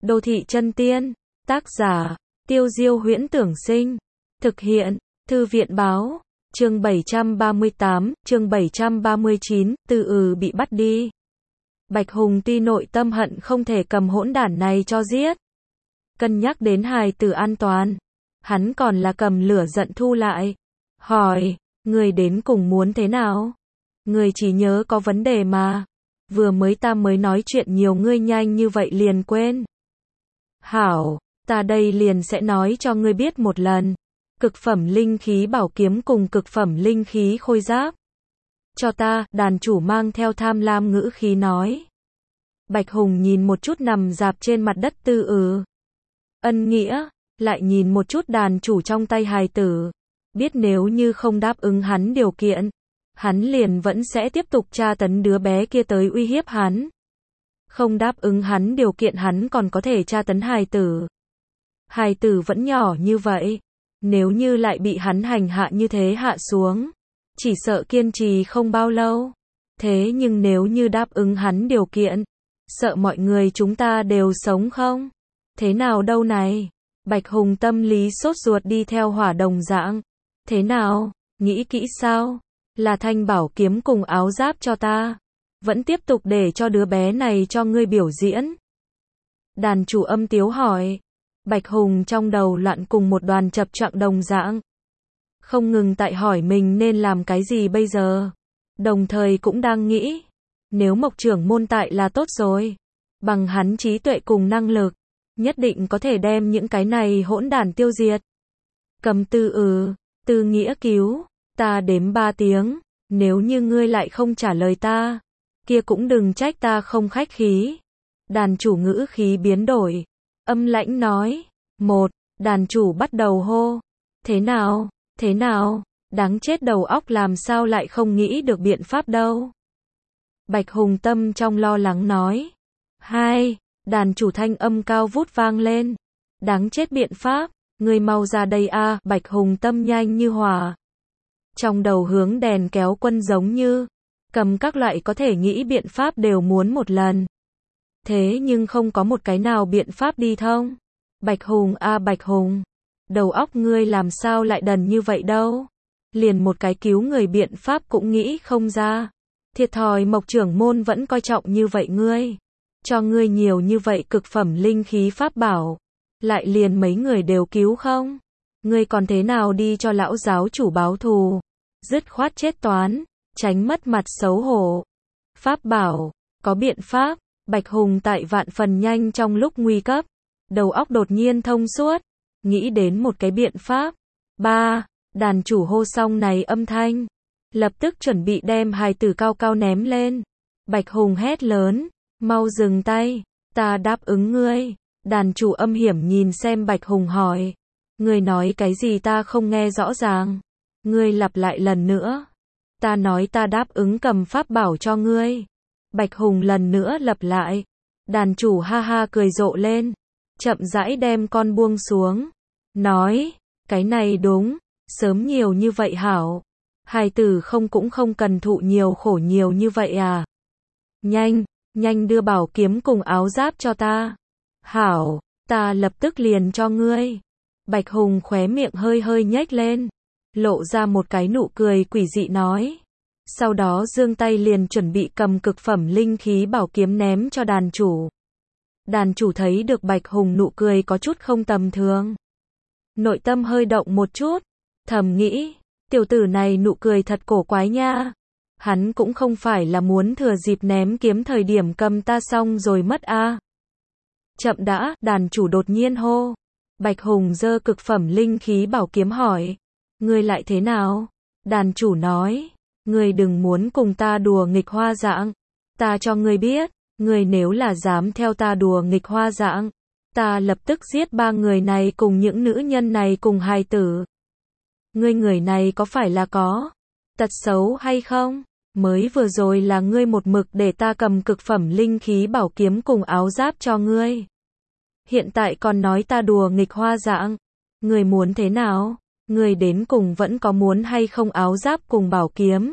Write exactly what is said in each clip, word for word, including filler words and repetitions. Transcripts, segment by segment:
Đô thị chân tiên, tác giả, Tiêu Diêu Huyễn Tưởng Sinh, thực hiện, Thư viện báo, chương bảy trăm ba mươi tám, chương bảy trăm ba mươi chín, Từ ừ bị bắt đi. Bạch Hùng tuy nội tâm hận không thể cầm hỗn đản này cho giết. Cân nhắc đến hài tử an toàn, hắn còn là cầm lửa giận thu lại. Hỏi, người đến cùng muốn thế nào? Người chỉ nhớ có vấn đề mà. Vừa mới ta mới nói chuyện nhiều ngươi nhanh như vậy liền quên. Hảo, ta đây liền sẽ nói cho ngươi biết một lần. Cực phẩm linh khí bảo kiếm cùng cực phẩm linh khí khôi giáp. Cho ta, đàn chủ mang theo tham lam ngữ khí nói. Bạch Hùng nhìn một chút nằm dạp trên mặt đất Tư ừ. Ân nghĩa, lại nhìn một chút đàn chủ trong tay hài tử. Biết nếu như không đáp ứng hắn điều kiện, hắn liền vẫn sẽ tiếp tục tra tấn đứa bé kia tới uy hiếp hắn. Không đáp ứng hắn điều kiện hắn còn có thể tra tấn hài tử. Hài tử vẫn nhỏ như vậy, nếu như lại bị hắn hành hạ như thế hạ xuống, chỉ sợ kiên trì không bao lâu. Thế nhưng nếu như đáp ứng hắn điều kiện, sợ mọi người chúng ta đều sống không? Thế nào đâu này? Bạch Hùng tâm lý sốt ruột đi theo hỏa đồng dạng. Thế nào? Nghĩ kỹ sao? Là thanh bảo kiếm cùng áo giáp cho ta. Vẫn tiếp tục để cho đứa bé này cho ngươi biểu diễn. Đàn chủ âm tiếu hỏi. Bạch Hùng trong đầu loạn cùng một đoàn chập choạng đồng dạng. Không ngừng tại hỏi mình nên làm cái gì bây giờ. Đồng thời cũng đang nghĩ. Nếu Mộc trưởng môn tại là tốt rồi. Bằng hắn trí tuệ cùng năng lực, nhất định có thể đem những cái này hỗn đản tiêu diệt. Cầm Tư ừ, Tư nghĩa cứu, ta đếm ba tiếng. Nếu như ngươi lại không trả lời ta, kia cũng đừng trách ta không khách khí. Đàn chủ ngữ khí biến đổi, âm lãnh nói. Một, đàn chủ bắt đầu hô. Thế nào, thế nào, đáng chết đầu óc làm sao lại không nghĩ được biện pháp đâu. Bạch Hùng tâm trong lo lắng nói. Hai, đàn chủ thanh âm cao vút vang lên. Đáng chết biện pháp, ngươi mau ra đây a. Bạch Hùng tâm nhanh như hỏa. Trong đầu hướng đèn kéo quân giống như, cầm các loại có thể nghĩ biện pháp đều muốn một lần. Thế nhưng không có một cái nào biện pháp đi thông. Bạch Hùng a Bạch Hùng, đầu óc ngươi làm sao lại đần như vậy đâu. Liền một cái cứu người biện pháp cũng nghĩ không ra. Thiệt thòi Mộc trưởng môn vẫn coi trọng như vậy ngươi. Cho ngươi nhiều như vậy cực phẩm linh khí pháp bảo. Lại liền mấy người đều cứu không? Ngươi còn thế nào đi cho lão giáo chủ báo thù? Dứt khoát chết toán, tránh mất mặt xấu hổ. Pháp bảo, có biện pháp. Bạch Hùng tại vạn phần nhanh trong lúc nguy cấp. Đầu óc đột nhiên thông suốt. Nghĩ đến một cái biện pháp. Ba, đàn chủ hô xong này âm thanh. Lập tức chuẩn bị đem hài tử cao cao ném lên. Bạch Hùng hét lớn. Mau dừng tay, ta đáp ứng ngươi. Đàn chủ âm hiểm nhìn xem Bạch Hùng hỏi. Ngươi nói cái gì ta không nghe rõ ràng. Ngươi lặp lại lần nữa. Ta nói ta đáp ứng cầm pháp bảo cho ngươi. Bạch Hùng lần nữa lặp lại. Đàn chủ ha ha cười rộ lên. Chậm rãi đem con buông xuống. Nói, cái này đúng, sớm nhiều như vậy hảo. Hài tử không cũng không cần thụ nhiều khổ nhiều như vậy à. Nhanh, nhanh đưa bảo kiếm cùng áo giáp cho ta. Hảo, ta lập tức liền cho ngươi. Bạch Hùng khóe miệng hơi hơi nhếch lên. Lộ ra một cái nụ cười quỷ dị nói. Sau đó giương tay liền chuẩn bị cầm cực phẩm linh khí bảo kiếm ném cho đàn chủ. Đàn chủ thấy được Bạch Hùng nụ cười có chút không tầm thường. Nội tâm hơi động một chút. Thầm nghĩ, tiểu tử này nụ cười thật cổ quái nha. Hắn cũng không phải là muốn thừa dịp ném kiếm thời điểm cầm ta xong rồi mất a. Chậm đã, đàn chủ đột nhiên hô. Bạch Hùng giơ cực phẩm linh khí bảo kiếm hỏi. Ngươi lại thế nào? Đàn chủ nói. Ngươi đừng muốn cùng ta đùa nghịch hoa dạng. Ta cho ngươi biết, ngươi nếu là dám theo ta đùa nghịch hoa dạng, ta lập tức giết ba người này cùng những nữ nhân này cùng hài tử. Ngươi người này có phải là có tật xấu hay không? Mới vừa rồi là ngươi một mực để ta cầm cực phẩm linh khí bảo kiếm cùng áo giáp cho ngươi. Hiện tại còn nói ta đùa nghịch hoa dạng. Ngươi muốn thế nào? Ngươi đến cùng vẫn có muốn hay không áo giáp cùng bảo kiếm?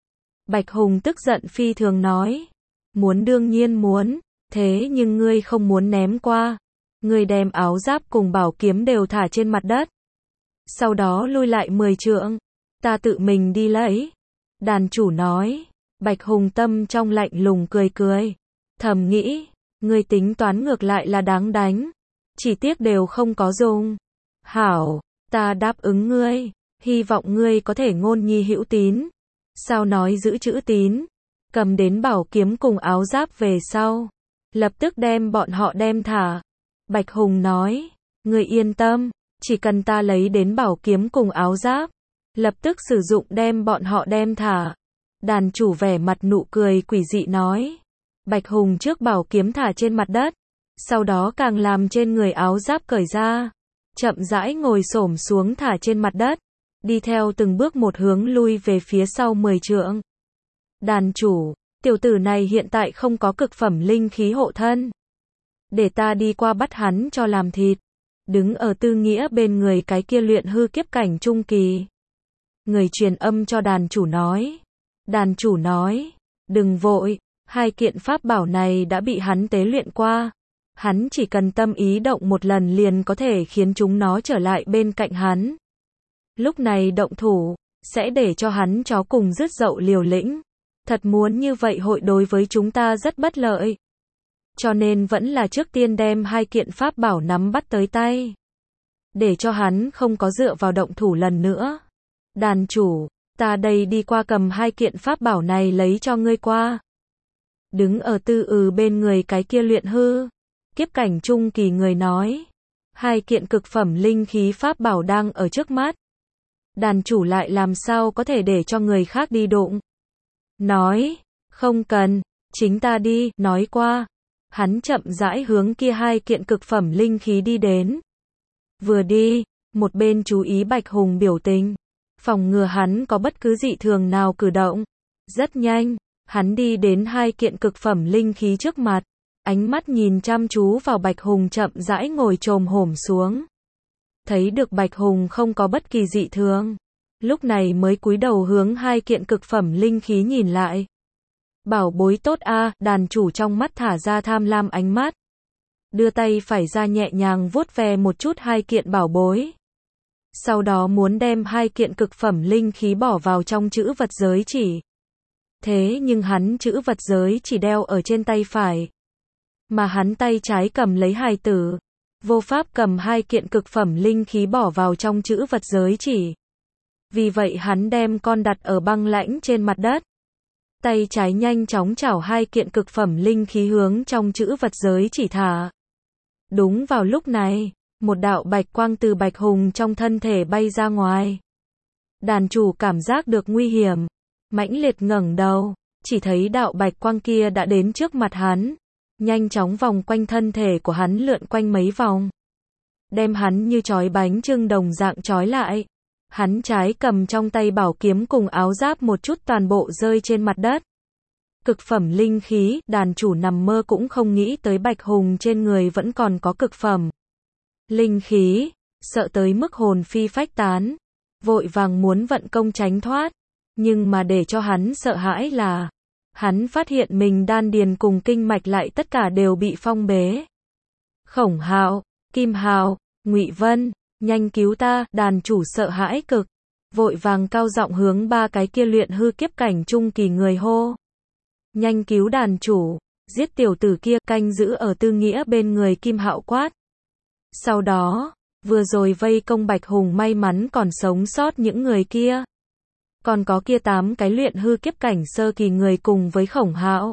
Bạch Hùng tức giận phi thường nói. Muốn đương nhiên muốn. Thế nhưng ngươi không muốn ném qua. Ngươi đem áo giáp cùng bảo kiếm đều thả trên mặt đất. Sau đó lui lại mười trượng. Ta tự mình đi lấy. Đàn chủ nói. Bạch Hùng tâm trong lạnh lùng cười cười. Thầm nghĩ. Ngươi tính toán ngược lại là đáng đánh. Chỉ tiếc đều không có dùng. Hảo, ta đáp ứng ngươi. Hy vọng ngươi có thể ngôn nhi hữu tín. Sao nói giữ chữ tín. Cầm đến bảo kiếm cùng áo giáp về sau. Lập tức đem bọn họ đem thả. Bạch Hùng nói. Ngươi yên tâm. Chỉ cần ta lấy đến bảo kiếm cùng áo giáp. Lập tức sử dụng đem bọn họ đem thả. Đàn chủ vẻ mặt nụ cười quỷ dị nói. Bạch Hùng trước bảo kiếm thả trên mặt đất. Sau đó càng làm trên người áo giáp cởi ra. Chậm rãi ngồi xổm xuống thả trên mặt đất. Đi theo từng bước một hướng lui về phía sau mười trượng. Đàn chủ, tiểu tử này hiện tại không có cực phẩm linh khí hộ thân. Để ta đi qua bắt hắn cho làm thịt. Đứng ở Tư Nghĩa bên người cái kia luyện hư kiếp cảnh trung kỳ. Người truyền âm cho đàn chủ nói. Đàn chủ nói, đừng vội, hai kiện pháp bảo này đã bị hắn tế luyện qua. Hắn chỉ cần tâm ý động một lần liền có thể khiến chúng nó trở lại bên cạnh hắn. Lúc này động thủ, sẽ để cho hắn chó cùng rứt dậu liều lĩnh. Thật muốn như vậy hội đối với chúng ta rất bất lợi. Cho nên vẫn là trước tiên đem hai kiện pháp bảo nắm bắt tới tay. Để cho hắn không có dựa vào động thủ lần nữa. Đàn chủ, ta đây đi qua cầm hai kiện pháp bảo này lấy cho ngươi qua. Đứng ở Tư Ừ bên người cái kia luyện hư. Kiếp cảnh trung kỳ người nói. Hai kiện cực phẩm linh khí pháp bảo đang ở trước mắt. Đàn chủ lại làm sao có thể để cho người khác đi đụng. Nói, không cần, chính ta đi, nói qua. Hắn chậm rãi hướng kia hai kiện cực phẩm linh khí đi đến. Vừa đi, một bên chú ý Bạch Hùng biểu tình. Phòng ngừa hắn có bất cứ dị thường nào cử động. Rất nhanh, hắn đi đến hai kiện cực phẩm linh khí trước mặt. Ánh mắt nhìn chăm chú vào Bạch Hùng chậm rãi ngồi chồm hổm xuống. Thấy được Bạch Hùng không có bất kỳ dị thường. Lúc này mới cúi đầu hướng hai kiện cực phẩm linh khí nhìn lại. Bảo bối tốt a, đàn chủ trong mắt thả ra tham lam ánh mắt. Đưa tay phải ra nhẹ nhàng vuốt ve một chút hai kiện bảo bối. Sau đó muốn đem hai kiện cực phẩm linh khí bỏ vào trong chữ vật giới chỉ. Thế nhưng hắn chữ vật giới chỉ đeo ở trên tay phải. Mà hắn tay trái cầm lấy hài tử. Vô pháp cầm hai kiện cực phẩm linh khí bỏ vào trong chữ vật giới chỉ. Vì vậy hắn đem con đặt ở băng lãnh trên mặt đất. Tay trái nhanh chóng chảo hai kiện cực phẩm linh khí hướng trong chữ vật giới chỉ thả. Đúng vào lúc này, một đạo bạch quang từ Bạch Hùng trong thân thể bay ra ngoài. Đàn chủ cảm giác được nguy hiểm. Mãnh liệt ngẩng đầu, chỉ thấy đạo bạch quang kia đã đến trước mặt hắn. Nhanh chóng vòng quanh thân thể của hắn lượn quanh mấy vòng. Đem hắn như trói bánh chưng đồng dạng trói lại. Hắn trái cầm trong tay bảo kiếm cùng áo giáp một chút toàn bộ rơi trên mặt đất. Cực phẩm linh khí, đàn chủ nằm mơ cũng không nghĩ tới Bạch Hùng trên người vẫn còn có cực phẩm linh khí, sợ tới mức hồn phi phách tán. Vội vàng muốn vận công tránh thoát. Nhưng mà để cho hắn sợ hãi là hắn phát hiện mình đan điền cùng kinh mạch lại tất cả đều bị phong bế. Khổng Hạo, Kim Hào, Ngụy Vân, nhanh cứu ta, đàn chủ sợ hãi cực. Vội vàng cao giọng hướng ba cái kia luyện hư kiếp cảnh trung kỳ người hô. Nhanh cứu đàn chủ, giết tiểu tử kia, canh giữ ở Tư Nghĩa bên người Kim Hạo quát. Sau đó, vừa rồi vây công Bạch Hùng may mắn còn sống sót những người kia. Còn có kia tám cái luyện hư kiếp cảnh sơ kỳ người cùng với Khổng Hạo,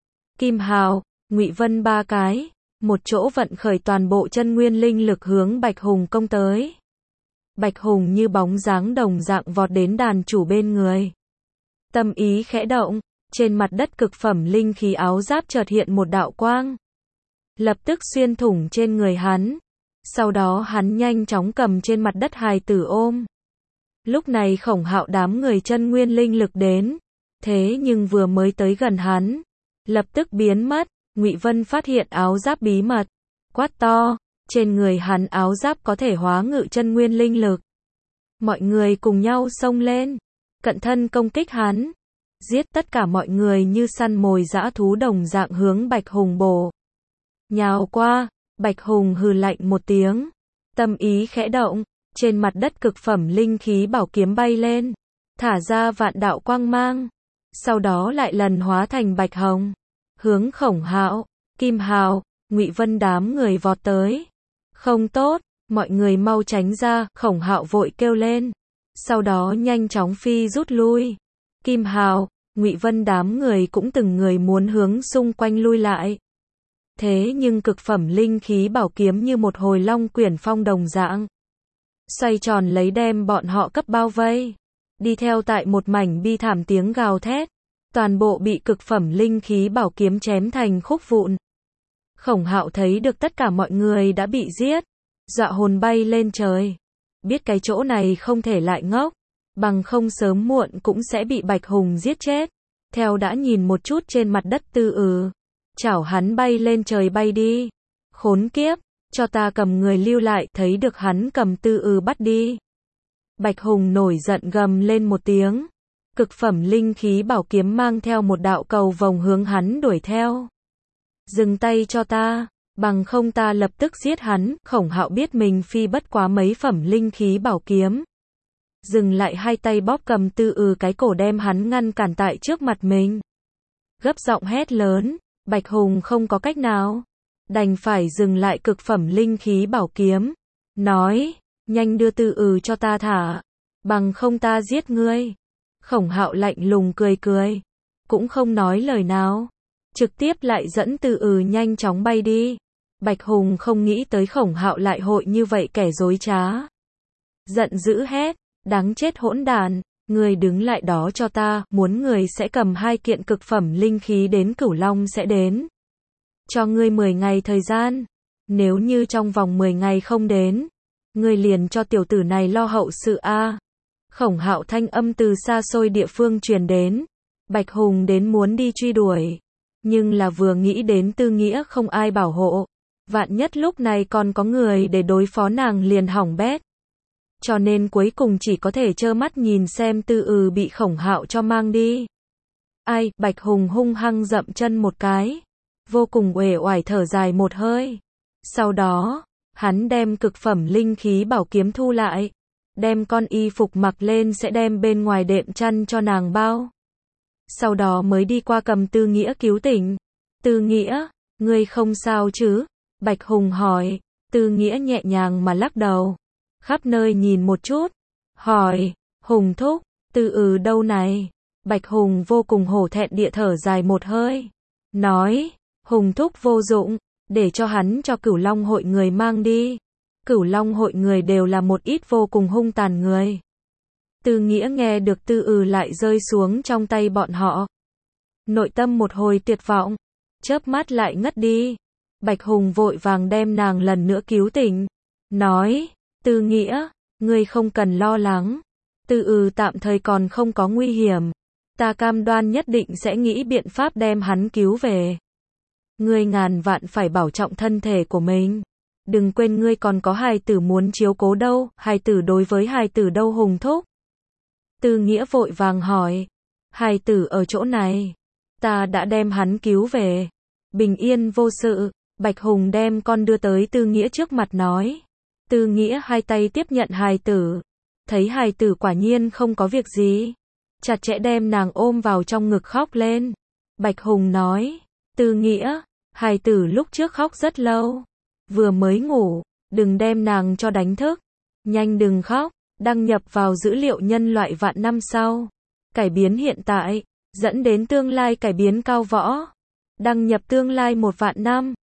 Kim Hào, Ngụy Vân ba cái, một chỗ vận khởi toàn bộ chân nguyên linh lực hướng Bạch Hùng công tới. Bạch Hùng như bóng dáng đồng dạng vọt đến đàn chủ bên người. Tâm ý khẽ động, trên mặt đất cực phẩm linh khí áo giáp chợt hiện một đạo quang. Lập tức xuyên thủng trên người hắn. Sau đó hắn nhanh chóng cầm trên mặt đất hài tử ôm. Lúc này Khổng Hạo đám người chân nguyên linh lực đến. Thế nhưng vừa mới tới gần hắn, lập tức biến mất. Ngụy Vân phát hiện áo giáp bí mật. Quát to, trên người hắn áo giáp có thể hóa ngự chân nguyên linh lực. Mọi người cùng nhau xông lên. Cận thân công kích hắn. Giết tất cả mọi người như săn mồi dã thú đồng dạng hướng Bạch Hùng bổ nhào qua. Bạch Hùng hừ lạnh một tiếng. Tâm ý khẽ động. Trên mặt đất cực phẩm linh khí bảo kiếm bay lên. Thả ra vạn đạo quang mang. Sau đó lại lần hóa thành bạch hồng. Hướng Khổng Hạo, Kim Hào, Ngụy Vân đám người vọt tới. Không tốt, mọi người mau tránh ra, Khổng Hạo vội kêu lên. Sau đó nhanh chóng phi rút lui. Kim Hào, Ngụy Vân đám người cũng từng người muốn hướng xung quanh lui lại. Thế nhưng cực phẩm linh khí bảo kiếm như một hồi long quyển phong đồng dạng. Xoay tròn lấy đem bọn họ cấp bao vây. Đi theo tại một mảnh bi thảm tiếng gào thét. Toàn bộ bị cực phẩm linh khí bảo kiếm chém thành khúc vụn. Khổng Hạo thấy được tất cả mọi người đã bị giết. Dọa hồn bay lên trời. Biết cái chỗ này không thể lại ngốc. Bằng không sớm muộn cũng sẽ bị Bạch Hùng giết chết. Theo đã nhìn một chút trên mặt đất Tư Ừ. Chảo hắn bay lên trời bay đi. Khốn kiếp, cho ta cầm người lưu lại, thấy được hắn cầm Tư Ừ bắt đi. Bạch Hùng nổi giận gầm lên một tiếng. Cực phẩm linh khí bảo kiếm mang theo một đạo cầu vồng hướng hắn đuổi theo. Dừng tay cho ta, bằng không ta lập tức giết hắn. Khổng Hạo biết mình phi bất quá mấy phẩm linh khí bảo kiếm. Dừng lại hai tay bóp cầm Tư Ừ cái cổ đem hắn ngăn cản tại trước mặt mình. Gấp giọng hét lớn, Bạch Hùng không có cách nào. Đành phải dừng lại cực phẩm linh khí bảo kiếm. Nói, nhanh đưa Tư Ừ cho ta thả. Bằng không ta giết ngươi. Khổng Hạo lạnh lùng cười cười. Cũng không nói lời nào. Trực tiếp lại dẫn Tư Ừ nhanh chóng bay đi. Bạch Hùng không nghĩ tới Khổng Hạo lại hội như vậy kẻ dối trá. Giận dữ hét, đáng chết hỗn đản, ngươi đứng lại đó cho ta, muốn người sẽ cầm hai kiện cực phẩm linh khí đến Cửu Long sẽ đến. Cho ngươi mười ngày thời gian, nếu như trong vòng mười ngày không đến, ngươi liền cho tiểu tử này lo hậu sự a. Khổng Hạo thanh âm từ xa xôi địa phương truyền đến. Bạch Hùng đến muốn đi truy đuổi, nhưng là vừa nghĩ đến Tư Nghĩa không ai bảo hộ, vạn nhất lúc này còn có người để đối phó nàng liền hỏng bét. Cho nên cuối cùng chỉ có thể trơ mắt nhìn xem Tư Ừ bị Khổng Hạo cho mang đi. Ai, Bạch Hùng hung hăng dậm chân một cái, vô cùng uể oải thở dài một hơi. Sau đó, hắn đem cực phẩm linh khí bảo kiếm thu lại, đem con y phục mặc lên sẽ đem bên ngoài đệm chăn cho nàng bao. Sau đó mới đi qua cầm Tư Nghĩa cứu tỉnh. Tư Nghĩa, ngươi không sao chứ? Bạch Hùng hỏi. Tư Nghĩa nhẹ nhàng mà lắc đầu. Khắp nơi nhìn một chút. Hỏi, Hùng thúc, Tư Ừ đâu này? Bạch Hùng vô cùng hổ thẹn địa thở dài một hơi. Nói, Hùng thúc vô dụng, để cho hắn cho Cửu Long hội người mang đi. Cửu Long hội người đều là một ít vô cùng hung tàn người. Tư Nghĩa nghe được Tư Ừ lại rơi xuống trong tay bọn họ. Nội tâm một hồi tuyệt vọng, chớp mắt lại ngất đi. Bạch Hùng vội vàng đem nàng lần nữa cứu tỉnh. Nói, Tư Nghĩa, ngươi không cần lo lắng. Tư Ừ tạm thời còn không có nguy hiểm. Ta cam đoan nhất định sẽ nghĩ biện pháp đem hắn cứu về. Ngươi ngàn vạn phải bảo trọng thân thể của mình. Đừng quên ngươi còn có hài tử muốn chiếu cố đâu, hài tử đối với hài tử đâu Hùng thúc. Tư Nghĩa vội vàng hỏi, hài tử ở chỗ này, ta đã đem hắn cứu về, bình yên vô sự. Bạch Hùng đem con đưa tới Tư Nghĩa trước mặt nói. Tư Nghĩa hai tay tiếp nhận hài tử, thấy hài tử quả nhiên không có việc gì, chặt chẽ đem nàng ôm vào trong ngực khóc lên. Bạch Hùng nói, Tư Nghĩa, hài tử lúc trước khóc rất lâu, vừa mới ngủ, đừng đem nàng cho đánh thức, nhanh đừng khóc. Đăng nhập vào dữ liệu nhân loại vạn năm sau, cải biến hiện tại, dẫn đến tương lai cải biến cao võ. Đăng nhập tương lai một vạn năm.